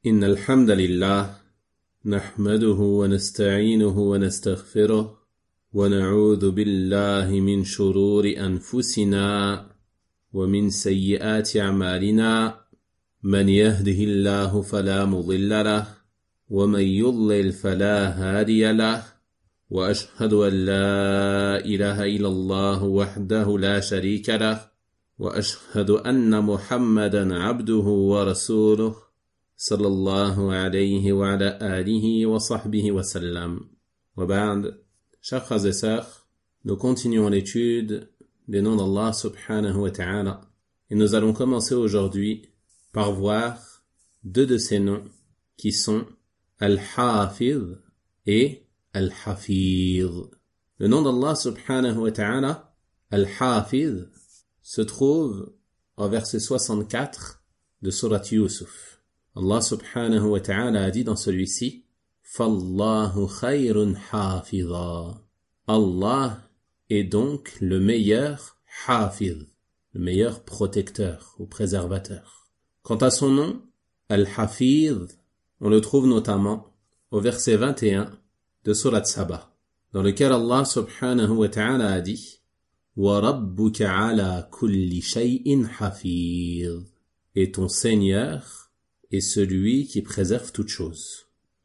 إن الحمد لله نحمده ونستعينه ونستغفره ونعوذ بالله من شرور أنفسنا ومن سيئات أعمالنا من يهده الله فلا مضل له ومن يضلل فلا هادي له وأشهد أن لا إله إلا الله وحده لا شريك له وأشهد أن محمدا عبده ورسوله صلى الله عليه وعلى آله وصحبه وسلم. وبعد, chers frères et sœurs, nous continuons l'étude des noms d'Allah subhanahu wa ta'ala et nous allons commencer aujourd'hui par voir deux de ces noms qui sont Al-Hafiz et Al-Hafiz. Le nom d'Allah subhanahu wa ta'ala, Al-Hafiz, se trouve au verset 64 de Surat Yusuf. Allah subhanahu wa ta'ala a dit dans celui-ci, Fallahu khayrun hafiza. Allah est donc le meilleur hafiz, le meilleur protecteur ou préservateur. Quant à son nom, Al-Hafiz, on le trouve notamment au verset 21 de Surat Saba, dans lequel Allah subhanahu wa ta'ala a dit, Wa rabbuka ala kulli shay'in hafiz. Et ton Seigneur est celui qui préserve toutes choses.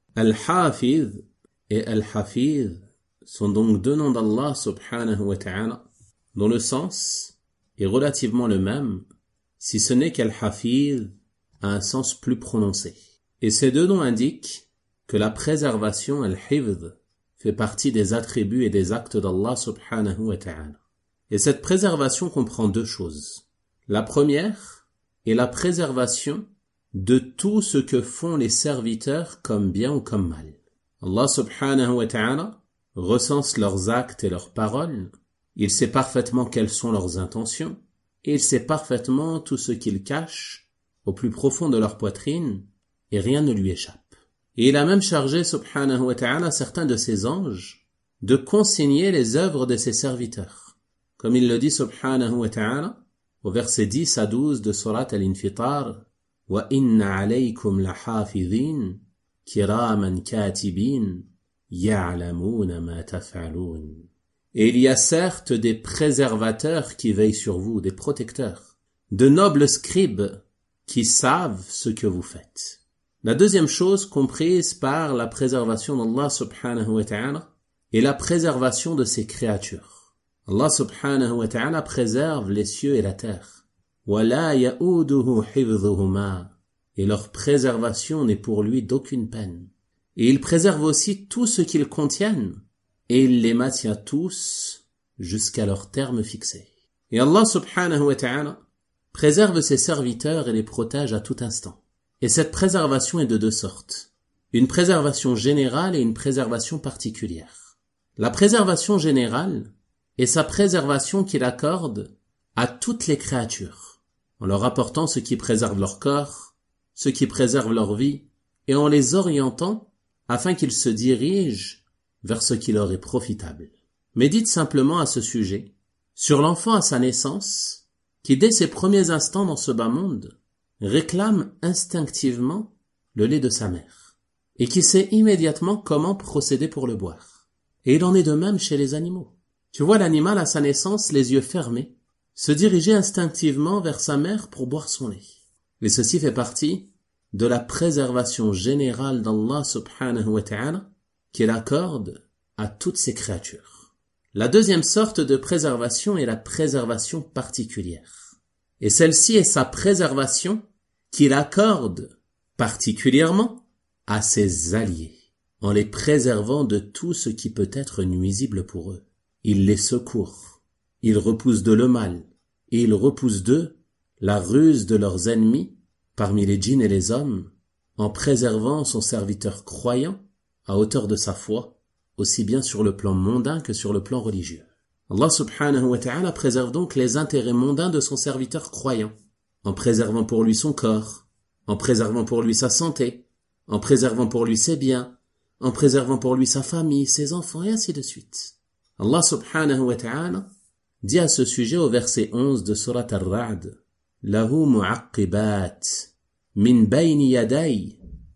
Al-Hafiz et Al-Hafiz sont donc deux noms d'Allah subhanahu wa ta'ala, dont le sens est relativement le même, si ce n'est qu'Al-Hafiz a un sens plus prononcé. Et ces deux noms indiquent que la préservation, Al-Hifz, fait partie des attributs et des actes d'Allah subhanahu wa ta'ala. Et cette préservation comprend deux choses. La première est la préservation de tout ce que font les serviteurs comme bien ou comme mal. Allah subhanahu wa ta'ala recense leurs actes et leurs paroles. Il sait parfaitement quelles sont leurs intentions et il sait parfaitement tout ce qu'ils cachent au plus profond de leur poitrine et rien ne lui échappe. Et il a même chargé subhanahu wa ta'ala certains de ses anges de consigner les œuvres de ses serviteurs. Comme il le dit subhanahu wa ta'ala au verset 10 à 12 de Surat Al-Infitar, وَإِنَّ عَلَيْكُمْ لَحَافِظِينَ كِرَامًا كَاتِبِينَ يَعْلَمُونَ مَا تَفْعَلُونَ. Et il y a certes des préservateurs qui veillent sur vous, des protecteurs, de nobles scribes qui savent ce que vous faites. La deuxième chose comprise par la préservation d'Allah subhanahu wa ta'ala est la préservation de ses créatures. Allah subhanahu wa ta'ala préserve les cieux et la terre. وَلَا يَؤُودُهُ حِفْظُهُمَا. Et leur préservation n'est pour lui d'aucune peine. Et il préserve aussi tout ce qu'ils contiennent, et il les maintient tous jusqu'à leur terme fixé. Et Allah subhanahu wa ta'ala préserve ses serviteurs et les protège à tout instant. Et cette préservation est de deux sortes. Une préservation générale et une préservation particulière. La préservation générale est sa préservation qu'il accorde à toutes les créatures, en leur apportant ce qui préserve leur corps, ce qui préserve leur vie, et en les orientant afin qu'ils se dirigent vers ce qui leur est profitable. Médite simplement à ce sujet sur l'enfant à sa naissance, qui dès ses premiers instants dans ce bas monde, réclame instinctivement le lait de sa mère, et qui sait immédiatement comment procéder pour le boire. Et il en est de même chez les animaux. Tu vois l'animal à sa naissance, les yeux fermés, se diriger instinctivement vers sa mère pour boire son lait. Et ceci fait partie de la préservation générale d'Allah subhanahu wa ta'ala qu'il accorde à toutes ses créatures. La deuxième sorte de préservation est la préservation particulière. Et celle-ci est sa préservation qu'il accorde particulièrement à ses alliés, en les préservant de tout ce qui peut être nuisible pour eux. Il les secourt. Il repousse d'eux le mal, et il repousse d'eux la ruse de leurs ennemis parmi les djinns et les hommes, en préservant son serviteur croyant à hauteur de sa foi, aussi bien sur le plan mondain que sur le plan religieux. Allah subhanahu wa ta'ala préserve donc les intérêts mondains de son serviteur croyant, en préservant pour lui son corps, en préservant pour lui sa santé, en préservant pour lui ses biens, en préservant pour lui sa famille, ses enfants, et ainsi de suite. Allah subhanahu wa ta'ala dit à ce sujet au verset 11 de Surat Ar-Ra'd, Lahu mu'aqqibat min bayni yaday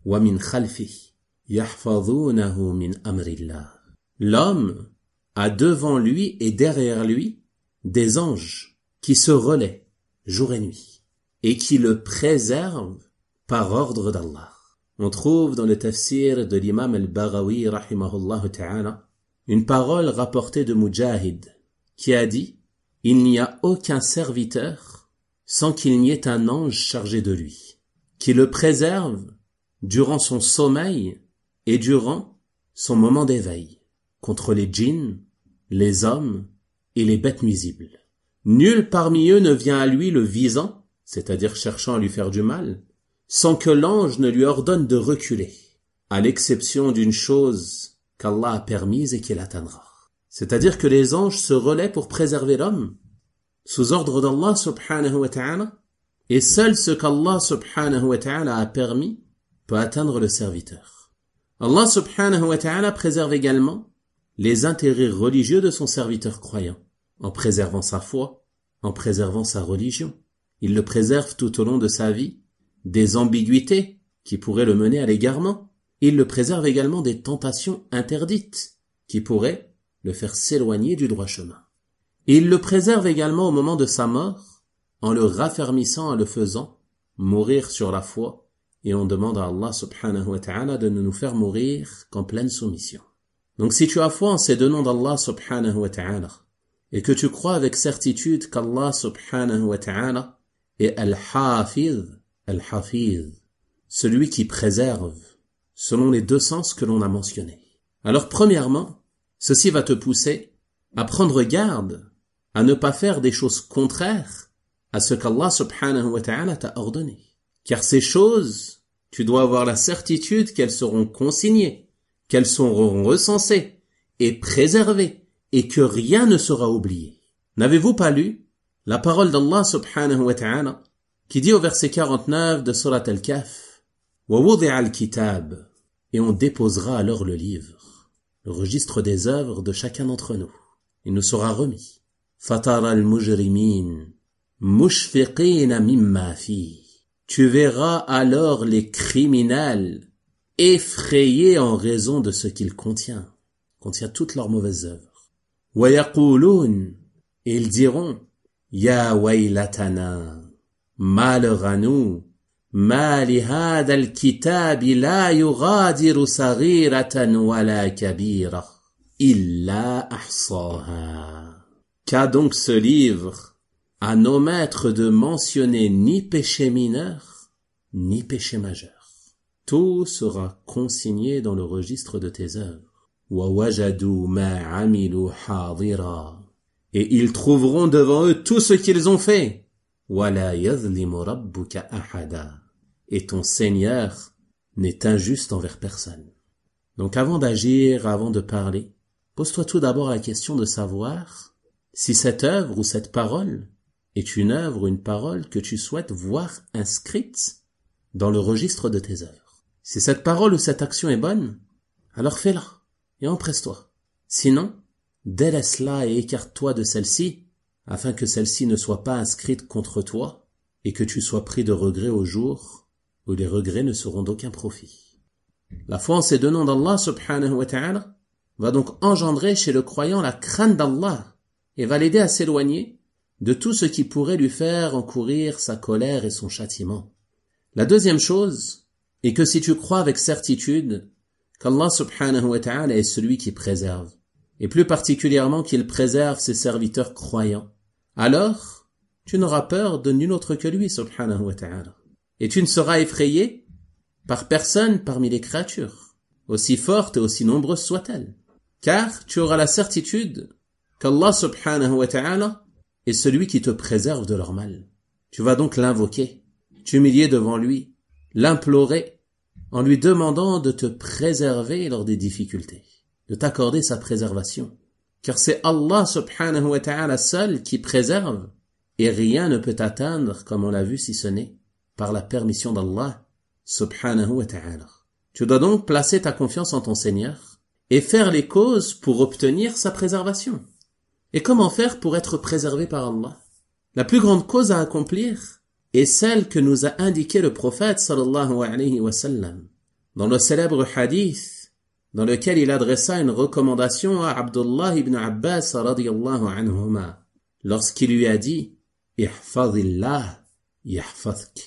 وَمِنْ خَلْفِهِ يَحْفَظُونَهُ مِنْ أَمْرِ اللَّهِ. L'homme a devant lui et derrière lui des anges qui se relaient jour et nuit et qui le préservent par ordre d'Allah. On trouve dans le tafsir de l'imam al-Baghawi rahimahullah ta'ala une parole rapportée de Mujahid qui a dit « Il n'y a aucun serviteur sans qu'il n'y ait un ange chargé de lui, qui le préserve durant son sommeil et durant son moment d'éveil, contre les djinns, les hommes et les bêtes nuisibles. Nul parmi eux ne vient à lui le visant, c'est-à-dire cherchant à lui faire du mal, sans que l'ange ne lui ordonne de reculer, à l'exception d'une chose qu'Allah a permise et qu'il atteindra. » C'est-à-dire que les anges se relaient pour préserver l'homme, sous ordre d'Allah subhanahu wa ta'ala, et seul ce qu'Allah subhanahu wa ta'ala a permis peut atteindre le serviteur. Allah subhanahu wa ta'ala préserve également les intérêts religieux de son serviteur croyant, en préservant sa foi, en préservant sa religion. Il le préserve tout au long de sa vie des ambiguïtés qui pourraient le mener à l'égarement. Il le préserve également des tentations interdites qui pourraient le faire s'éloigner du droit chemin. Et il le préserve également au moment de sa mort, en le raffermissant, en le faisant mourir sur la foi, et on demande à Allah subhanahu wa ta'ala de ne nous faire mourir qu'en pleine soumission. Donc si tu as foi en ces deux noms d'Allah subhanahu wa ta'ala, et que tu crois avec certitude qu'Allah subhanahu wa ta'ala est Al-Hafiz, celui qui préserve, selon les deux sens que l'on a mentionnés. Alors premièrement, ceci va te pousser à prendre garde, à ne pas faire des choses contraires à ce qu'Allah subhanahu wa ta'ala t'a ordonné. Car ces choses, tu dois avoir la certitude qu'elles seront consignées, qu'elles seront recensées et préservées, et que rien ne sera oublié. N'avez-vous pas lu la parole d'Allah subhanahu wa ta'ala qui dit au verset 49 de Surat Al-Kahf « Wa wudi'a al-kitab » et on déposera alors le livre, le registre des œuvres de chacun d'entre nous. Il nous sera remis. Fatara al-mujrimin mushfiqina mimma fi. Tu verras alors les criminels effrayés en raison de ce qu'il contient toutes leurs mauvaises œuvres. Wa yaqulun, et ils diront Ya waylatana, malheur à nous, ma li hadha al-kitabi la yughadiru saghiratan wala kabira illa ahsaha. Qu'a donc ce livre à n'omettre de mentionner ni péché mineur, ni péché majeur. Tout sera consigné dans le registre de tes œuvres. Wa wajadu ma amilu hadira. Et ils trouveront devant eux tout ce qu'ils ont fait. Wala yazlimu rabbuka ahada. Et ton Seigneur n'est injuste envers personne. Donc avant d'agir, avant de parler, pose-toi tout d'abord la question de savoir si cette œuvre ou cette parole est une œuvre ou une parole que tu souhaites voir inscrite dans le registre de tes œuvres. Si cette parole ou cette action est bonne, alors fais-la et empresse-toi. Sinon, délaisse-la et écarte-toi de celle-ci, afin que celle-ci ne soit pas inscrite contre toi et que tu sois pris de regrets au jour où les regrets ne seront d'aucun profit. La foi en ces deux noms d'Allah subhanahu wa ta'ala va donc engendrer chez le croyant la crainte d'Allah et va l'aider à s'éloigner de tout ce qui pourrait lui faire encourir sa colère et son châtiment. La deuxième chose est que si tu crois avec certitude qu'Allah subhanahu wa ta'ala est celui qui préserve, et plus particulièrement qu'il préserve ses serviteurs croyants, alors tu n'auras peur de nul autre que lui subhanahu wa ta'ala. Et tu ne seras effrayé par personne parmi les créatures, aussi fortes et aussi nombreuses soient-elles. Car tu auras la certitude qu'Allah subhanahu wa ta'ala est celui qui te préserve de leur mal. Tu vas donc l'invoquer, t'humilier devant lui, l'implorer, en lui demandant de te préserver lors des difficultés, de t'accorder sa préservation. Car c'est Allah subhanahu wa ta'ala seul qui préserve, et rien ne peut t'atteindre, comme on l'a vu, si ce n'est par la permission d'Allah subhanahu wa ta'ala. Tu dois donc placer ta confiance en ton Seigneur et faire les causes pour obtenir sa préservation. Et comment faire pour être préservé par Allah? La plus grande cause à accomplir est celle que nous a indiquée le prophète sallallahu alayhi wa sallam. dans le célèbre hadith dans lequel il adressa une recommandation à Abdullah ibn Abbas radiyallahu anhuma lorsqu'il lui a dit « Ihfazillah yahfazk »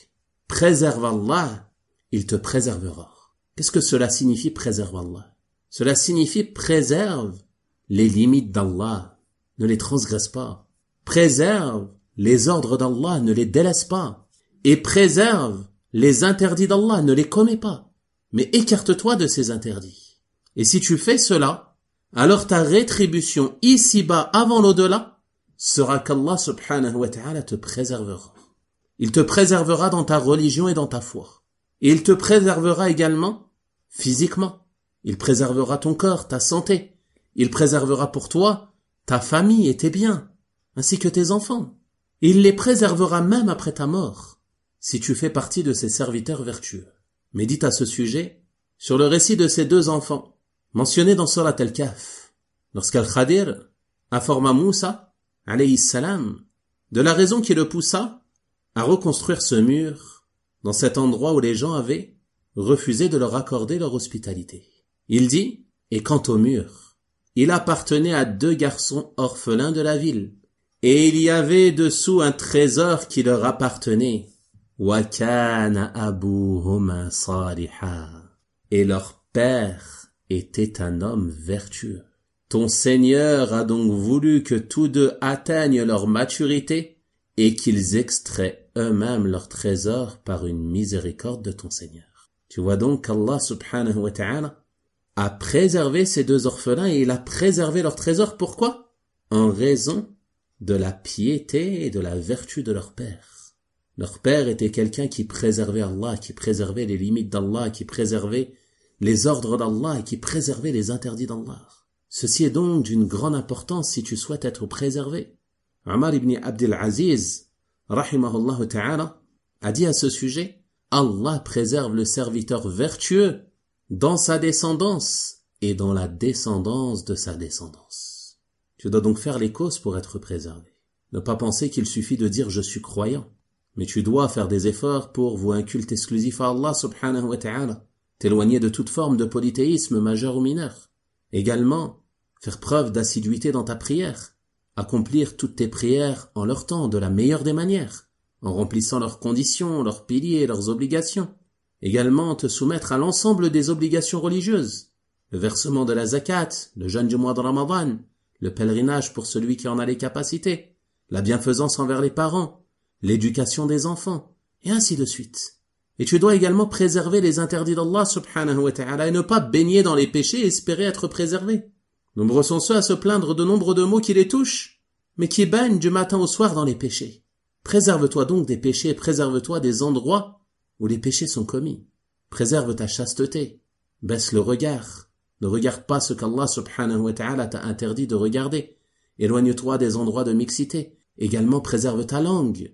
préserve Allah, il te préservera. Qu'est-ce que cela signifie préserve Allah? Cela signifie préserve les limites d'Allah, ne les transgresse pas. Préserve les ordres d'Allah, ne les délaisse pas. Et préserve les interdits d'Allah, ne les commets pas. Mais écarte-toi de ces interdits. Et si tu fais cela, alors ta rétribution ici-bas avant l'au-delà sera qu'Allah subhanahu wa ta'ala te préservera. Il te préservera dans ta religion et dans ta foi. Et il te préservera également physiquement. Il préservera ton corps, ta santé. Il préservera pour toi ta famille et tes biens, ainsi que tes enfants. Et il les préservera même après ta mort, si tu fais partie de ses serviteurs vertueux. Médite à ce sujet sur le récit de ces deux enfants, mentionnés dans Surat Al-Kahf, lorsqu'Al-Khadir informa Moussa, alayhi salam, de la raison qui le poussa à reconstruire ce mur dans cet endroit où les gens avaient refusé de leur accorder leur hospitalité. Il dit, et quant au mur, il appartenait à deux garçons orphelins de la ville, et il y avait dessous un trésor qui leur appartenait. Wa kana abuhuma saliha. Et leur père était un homme vertueux. Ton Seigneur a donc voulu que tous deux atteignent leur maturité et qu'ils extraient eux-mêmes leur trésor par une miséricorde de ton Seigneur. Tu vois donc qu'Allah subhanahu wa ta'ala a préservé ces deux orphelins et il a préservé leur trésor. Pourquoi? En raison de la piété et de la vertu de leur père. Leur père était quelqu'un qui préservait Allah, qui préservait les limites d'Allah, qui préservait les ordres d'Allah et qui préservait les interdits d'Allah. Ceci est donc d'une grande importance si tu souhaites être préservé. Omar ibn Abdel Aziz, rahimahullah ta'ala, a dit à ce sujet, Allah préserve le serviteur vertueux dans sa descendance et dans la descendance de sa descendance. Tu dois donc faire les causes pour être préservé. Ne pas penser qu'il suffit de dire je suis croyant, mais tu dois faire des efforts pour vouer un culte exclusif à Allah subhanahu wa ta'ala, t'éloigner de toute forme de polythéisme majeur ou mineur. Également, faire preuve d'assiduité dans ta prière, accomplir toutes tes prières en leur temps de la meilleure des manières, en remplissant leurs conditions, leurs piliers, leurs obligations. Également, te soumettre à l'ensemble des obligations religieuses, le versement de la zakat, le jeûne du mois de Ramadan, le pèlerinage pour celui qui en a les capacités, la bienfaisance envers les parents, l'éducation des enfants, et ainsi de suite. Et tu dois également préserver les interdits d'Allah subhanahu wa ta'ala et ne pas baigner dans les péchés et espérer être préservé. Nombreux sont ceux à se plaindre de nombre de maux qui les touchent, mais qui baignent du matin au soir dans les péchés. Préserve-toi donc des péchés, préserve-toi des endroits où les péchés sont commis. Préserve ta chasteté, baisse le regard, ne regarde pas ce qu'Allah subhanahu wa ta'ala t'a interdit de regarder. Éloigne-toi des endroits de mixité. Également préserve ta langue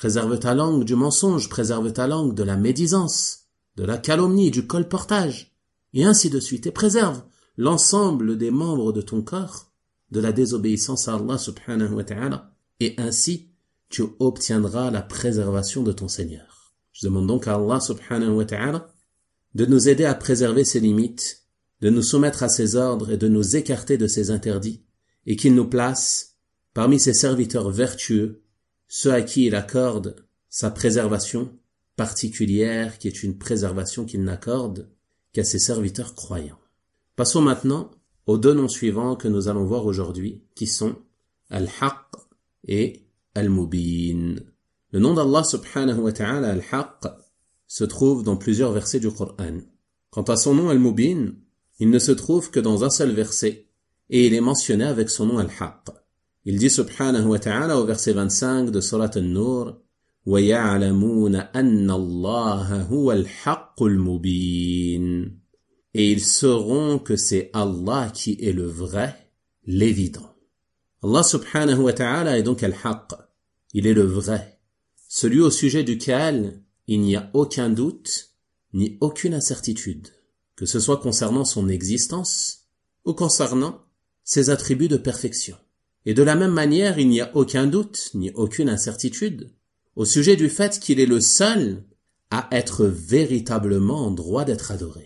du mensonge, préserve ta langue de la médisance, de la calomnie, du colportage, et ainsi de suite. Et préserve l'ensemble des membres de ton corps de la désobéissance à Allah subhanahu wa ta'ala, et ainsi tu obtiendras la préservation de ton Seigneur. Je demande donc à Allah subhanahu wa ta'ala de nous aider à préserver ses limites, de nous soumettre à ses ordres et de nous écarter de ses interdits, et qu'il nous place parmi ses serviteurs vertueux, ceux à qui il accorde sa préservation particulière, qui est une préservation qu'il n'accorde qu'à ses serviteurs croyants. Passons maintenant aux deux noms suivants que nous allons voir aujourd'hui, qui sont Al-Haqq et Al-Mubin. Le nom d'Allah subhanahu wa ta'ala, Al-Haqq, se trouve dans plusieurs versets du Coran. Quant à son nom Al-Mubin, il ne se trouve que dans un seul verset, et il est mentionné avec son nom Al-Haqq. Il dit subhanahu wa ta'ala au verset 25 de Surat An-Nur, وَيَعْلَمُونَ أَنَّ اللَّهَ هُوَ الْحَقُّ الْمُبِينَ. Et ils sauront que c'est Allah qui est le vrai, l'évident. Allah subhanahu wa ta'ala est donc Al-Haqq. Il est le vrai, celui au sujet duquel il n'y a aucun doute ni aucune incertitude, que ce soit concernant son existence ou concernant ses attributs de perfection. Et de la même manière, il n'y a aucun doute ni aucune incertitude au sujet du fait qu'il est le seul à être véritablement en droit d'être adoré.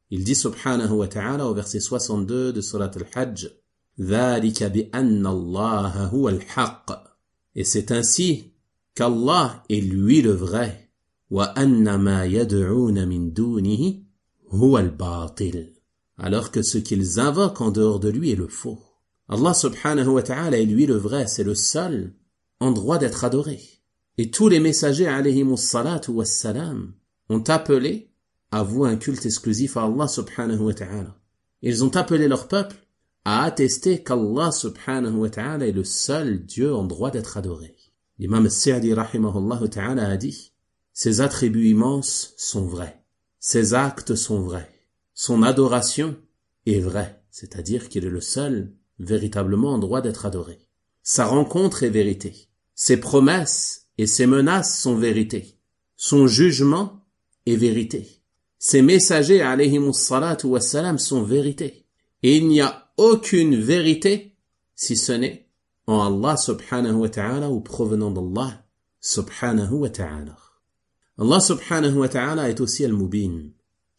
Il dit subhanahu wa ta'ala au verset 62 de Surat al-Hajj, ذَلِكَ بِأَنَّ اللَّهَ هُوَ الْحَقِّ. Et c'est ainsi qu'Allah est lui le vrai. وَأَنَّ مَا يَدْعُونَ مِن دُونِهِ هُوَ الْبَاطِلِ. Alors que ce qu'ils invoquent en dehors de lui est le faux. Allah subhanahu wa ta'ala est lui le vrai, c'est le seul en droit d'être adoré. Et tous les messagers alayhimus salatu wassalam ont appelé à vouer un culte exclusif à Allah subhanahu wa ta'ala. Ils ont appelé leur peuple à attester qu'Allah subhanahu wa ta'ala est le seul Dieu en droit d'être adoré. L'imam al-Sa'di rahimahullah ta'ala a dit, ses attributs immenses sont vrais, ses actes sont vrais, son adoration est vraie, c'est-à-dire qu'il est le seul véritablement en droit d'être adoré. Sa rencontre est vérité, ses promesses et ses menaces sont vérité, son jugement est vérité, ses messagers alayhimus salatu wassalam sont vérité, et il n'y a aucune vérité si ce n'est en Allah subhanahu wa ta'ala ou provenant d'Allah subhanahu wa ta'ala. Allah subhanahu wa ta'ala est aussi al-Mubin,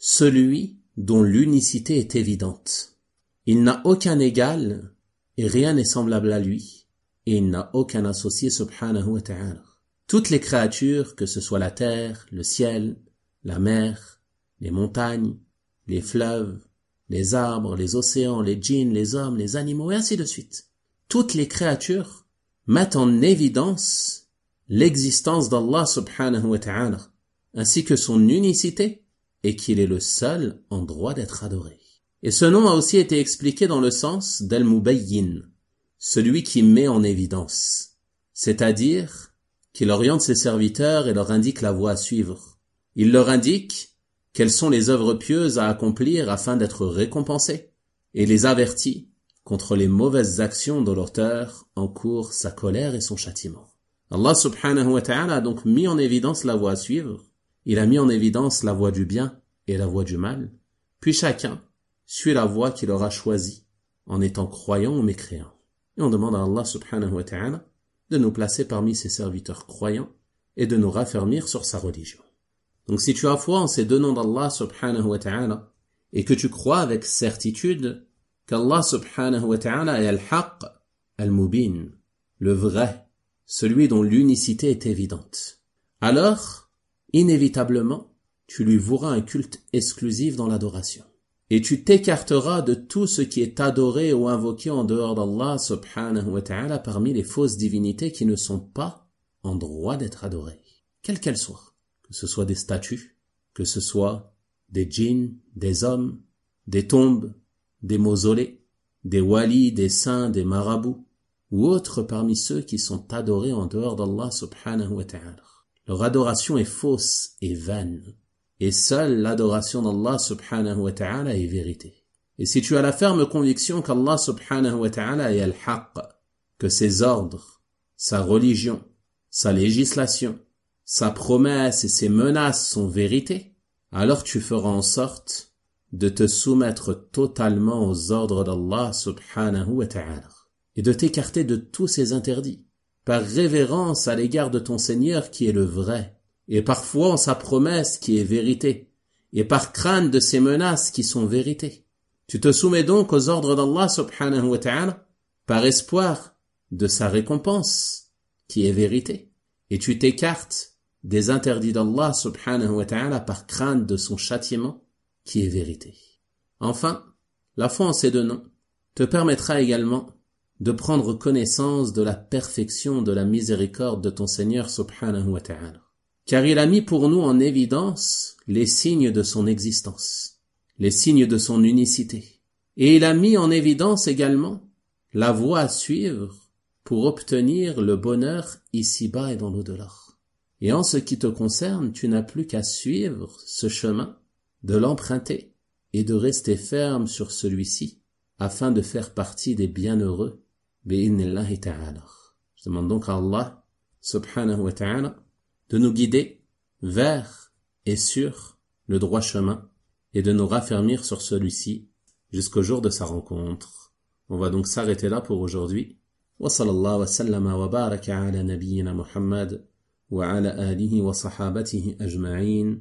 celui dont l'unicité est évidente. Il n'a aucun égal et rien n'est semblable à lui, et il n'a aucun associé subhanahu wa ta'ala. Toutes les créatures, que ce soit la terre, le ciel, la mer, les montagnes, les fleuves, les arbres, les océans, les djinns, les hommes, les animaux, et ainsi de suite. Toutes les créatures mettent en évidence l'existence d'Allah subhanahu wa ta'ala, ainsi que son unicité, et qu'il est le seul en droit d'être adoré. Et ce nom a aussi été expliqué dans le sens d'al-Mubayyin, celui qui met en évidence, c'est-à-dire qu'il oriente ses serviteurs et leur indique la voie à suivre. Il leur indique quelles sont les œuvres pieuses à accomplir afin d'être récompensés, et les avertit contre les mauvaises actions dont l'auteur encourt sa colère et son châtiment. Allah subhanahu wa ta'ala a donc mis en évidence la voie à suivre, il a mis en évidence la voie du bien et la voie du mal, puis chacun suit la voie qu'il aura choisie, en étant croyant ou mécréant. Et on demande à Allah subhanahu wa ta'ala de nous placer parmi ses serviteurs croyants et de nous raffermir sur sa religion. Donc si tu as foi en ces deux noms d'Allah subhanahu wa ta'ala, et que tu crois avec certitude qu'Allah subhanahu wa ta'ala est al-Haqq, al-Mubin, le vrai, celui dont l'unicité est évidente, alors, inévitablement, tu lui voueras un culte exclusif dans l'adoration. Et tu t'écarteras de tout ce qui est adoré ou invoqué en dehors d'Allah subhanahu wa ta'ala parmi les fausses divinités qui ne sont pas en droit d'être adorées, quelles qu'elles soient. Que ce soit des statues, que ce soit des djinns, des hommes, des tombes, des mausolées, des walis, des saints, des marabouts, ou autres parmi ceux qui sont adorés en dehors d'Allah subhanahu wa ta'ala. Leur adoration est fausse et vaine, et seule l'adoration d'Allah subhanahu wa ta'ala est vérité. Et si tu as la ferme conviction qu'Allah subhanahu wa ta'ala est al-Haqq, que ses ordres, sa religion, sa législation, sa promesse et ses menaces sont vérité, alors tu feras en sorte de te soumettre totalement aux ordres d'Allah subhanahu wa ta'ala et de t'écarter de tous ses interdits, par révérence à l'égard de ton Seigneur qui est le vrai, et par foi en sa promesse qui est vérité, et par crainte de ses menaces qui sont vérité. Tu te soumets donc aux ordres d'Allah subhanahu wa ta'ala par espoir de sa récompense qui est vérité, et tu t'écartes des interdits d'Allah subhanahu wa ta'ala par crainte de son châtiment qui est vérité. Enfin, la foi en ces deux noms te permettra également de prendre connaissance de la perfection de la miséricorde de ton Seigneur subhanahu wa ta'ala. Car il a mis pour nous en évidence les signes de son existence, les signes de son unicité. Et il a mis en évidence également la voie à suivre pour obtenir le bonheur ici-bas et dans l'au-delà. Et en ce qui te concerne, tu n'as plus qu'à suivre ce chemin, de l'emprunter et de rester ferme sur celui-ci, afin de faire partie des bienheureux, bi'idhnillahi ta'ala. Je demande donc à Allah, subhanahu wa ta'ala, de nous guider vers et sur le droit chemin, et de nous raffermir sur celui-ci, jusqu'au jour de sa rencontre. On va donc s'arrêter là pour aujourd'hui. Wa sallallahu wa sallama wa baraka ala nabiyyina Muhammad, وعلى آله وصحابته أجمعين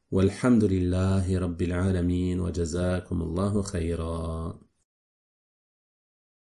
والحمد لله رب العالمين وجزاكم الله خيرا.